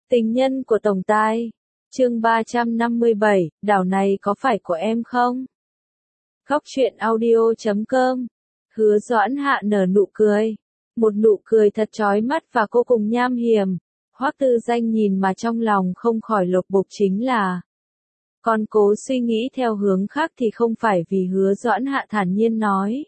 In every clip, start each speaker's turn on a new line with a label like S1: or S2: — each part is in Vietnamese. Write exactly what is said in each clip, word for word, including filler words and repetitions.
S1: Tình nhân của tổng tài. Chương ba trăm năm mươi bảy, đảo này có phải của em không? Góc truyện audio chấm com. Hứa Doãn Hạ nở nụ cười. Một nụ cười thật chói mắt và vô cùng nham hiểm. Hoắc Tư Danh nhìn mà trong lòng không khỏi lột bột chính là. Còn cố suy nghĩ theo hướng khác thì không phải vì Hứa Doãn Hạ thản nhiên nói.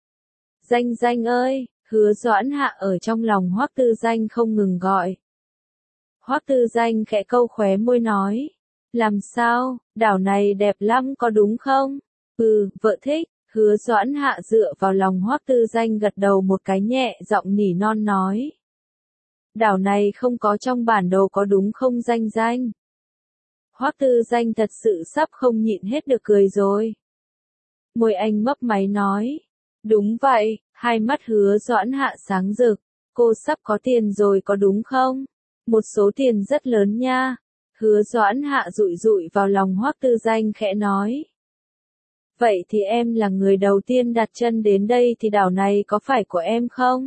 S1: Danh Danh ơi, Hứa Doãn Hạ ở trong lòng Hoắc Tư Danh không ngừng gọi. Hoắc Tư Danh khẽ câu khóe môi nói. Làm sao, đảo này đẹp lắm có đúng không? Ừ, vợ thích. Hứa Doãn Hạ dựa vào lòng Hoắc Tư Danh gật đầu một cái nhẹ giọng nỉ non nói. Đảo này không có trong bản đồ có đúng không Danh Danh? Hoắc Tư Danh thật sự sắp không nhịn hết được cười rồi. Môi anh mấp máy nói. Đúng vậy, hai mắt Hứa Doãn Hạ sáng rực. Cô sắp có tiền rồi có đúng không? Một số tiền rất lớn nha. Hứa Doãn Hạ dụi dụi vào lòng Hoắc Tư Danh khẽ nói. Vậy thì em là người đầu tiên đặt chân đến đây thì đảo này có phải của em không?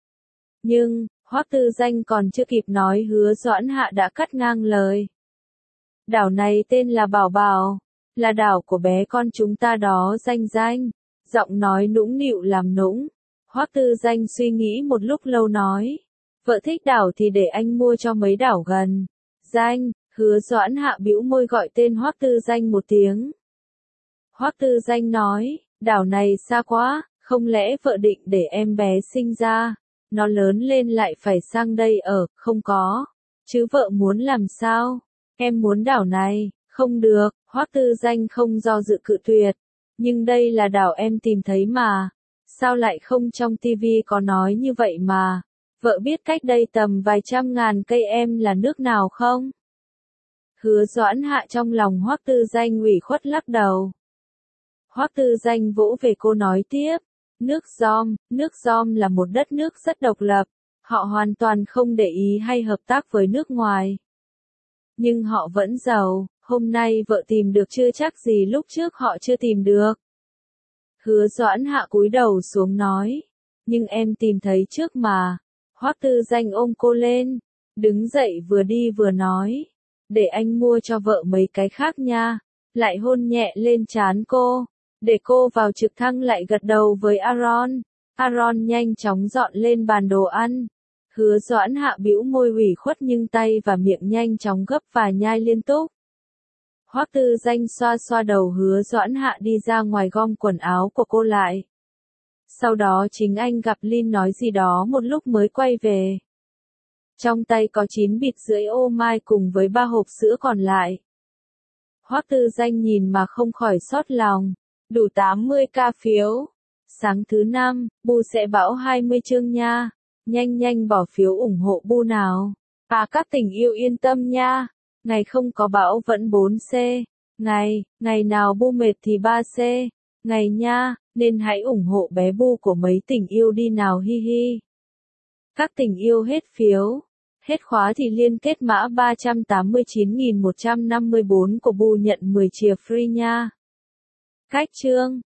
S1: Nhưng, Hoắc Tư Danh còn chưa kịp nói Hứa Doãn Hạ đã cắt ngang lời. Đảo này tên là Bảo Bảo, là đảo của bé con chúng ta đó Danh Danh. Giọng nói nũng nịu làm nũng. Hoắc Tư Danh suy nghĩ một lúc lâu nói. Vợ thích đảo thì để anh mua cho mấy đảo gần. Danh, Hứa Doãn Hạ bĩu môi gọi tên Hoắc Tư Danh một tiếng. Hoắc Tư Danh nói, đảo này xa quá, không lẽ vợ định để em bé sinh ra, nó lớn lên lại phải sang đây ở, không có. Chứ vợ muốn làm sao? Em muốn đảo này, không được, Hoắc Tư Danh không do dự cự tuyệt. Nhưng đây là đảo em tìm thấy mà. Sao lại không trong tivi có nói như vậy mà? Vợ biết cách đây tầm vài trăm ngàn cây em là nước nào không? Hứa Doãn Hạ trong lòng Hoắc Tư Danh ủy khuất lắc đầu. Hoắc Tư Danh vỗ về cô nói tiếp. Nước Giom, nước Giom là một đất nước rất độc lập. Họ hoàn toàn không để ý hay hợp tác với nước ngoài. Nhưng họ vẫn giàu, hôm nay vợ tìm được chưa chắc gì lúc trước họ chưa tìm được. Hứa Doãn Hạ cúi đầu xuống nói. Nhưng em tìm thấy trước mà. Hoắc Tư Danh ôm cô lên. Đứng dậy vừa đi vừa nói. Để anh mua cho vợ mấy cái khác nha. Lại hôn nhẹ lên trán cô. Để cô vào trực thăng lại gật đầu với Aaron. Aaron nhanh chóng dọn lên bàn đồ ăn. Hứa Doãn Hạ bĩu môi ủy khuất nhưng tay và miệng nhanh chóng gấp và nhai liên tục. Hoắc Tư Danh xoa xoa đầu Hứa Doãn Hạ đi ra ngoài gom quần áo của cô lại. Sau đó chính anh gặp Lin nói gì đó một lúc mới quay về. Trong tay có chín bịt rưỡi ô mai cùng với ba hộp sữa còn lại. Hoắc Tư Danh nhìn mà không khỏi xót lòng. Đủ tám mươi ca phiếu. Sáng thứ năm, Bu sẽ bão hai mươi chương nha. Nhanh nhanh bỏ phiếu ủng hộ Bu nào. À các tình yêu yên tâm nha. Ngày không có bão vẫn bốn C. Ngày, ngày nào Bu mệt thì ba C. Ngày nha, nên hãy ủng hộ bé Bu của mấy tình yêu đi nào hi hi. Các tình yêu hết phiếu. Hết khóa thì liên kết mã ba trăm tám mươi chín nghìn một trăm năm mươi bốn của Bu nhận mười chìa free nha. Cách chương.